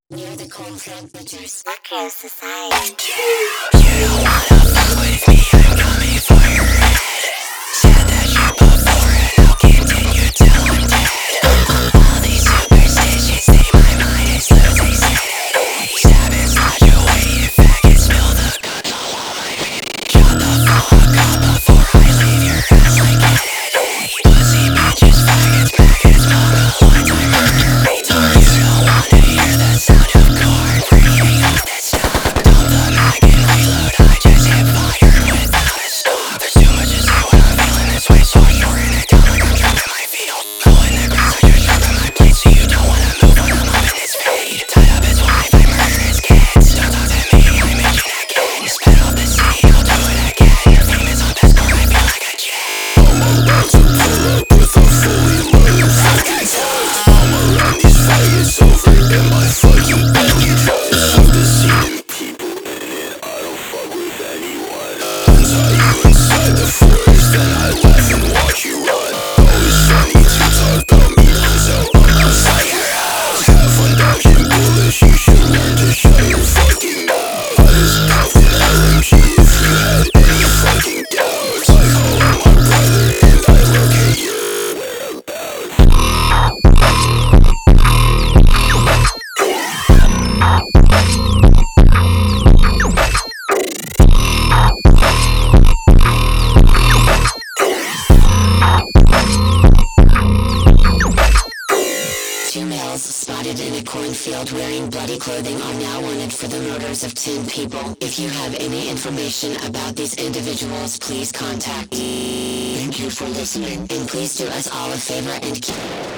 Near the cornfield butchers. Archaeo Society. You don't wanna fuck with me, I'm coming for your head. Said that shit before and I'll continue till I'm dead. All these superstitions say my mind is losing steady. Stab inside your way, you faggot, spill the guts all on my feet. Shut the fuck up before I leave your ass like Kennedy. Pussy bitches, faggots, maggots, vocaloids, I murder retards. You don't wanna hear the sound of corn breathing on that stop. Dump the mag and reload, I just hit fire without a stop. There's too much to say when I'm feeling this way, so I'm shorting it down like I'm trapping my field. Mowing the grass, I just sharpen my blade, so you don't wanna move when I'm up in this fade. Tied up his wife, I murder his kids. Don't talk to me, I'm itching again. Spit off the city, I'll do it again. Your famous on Pescar, I feel like a jet. I'm about to pull up with a fully loaded fucking tug. I'ma run these faggots over in my fucking belly trucks. I'm deceiving people in it, I don't fuck with anyone. Untie you inside the forest, then I laugh and watch you run. Always funny to talk about me, so I'm outside your house. Have fun dodging bullets, you should learn to shut your fucking mouth. I just popped an LMG if you had any fucking doubts. I call up my brother and I locate your whereabouts. Two males spotted in a cornfield wearing bloody clothing are now wanted for the murders of 10 people. If you have any information about these individuals, please contact. Thank you for listening, and please do us all a favor and keep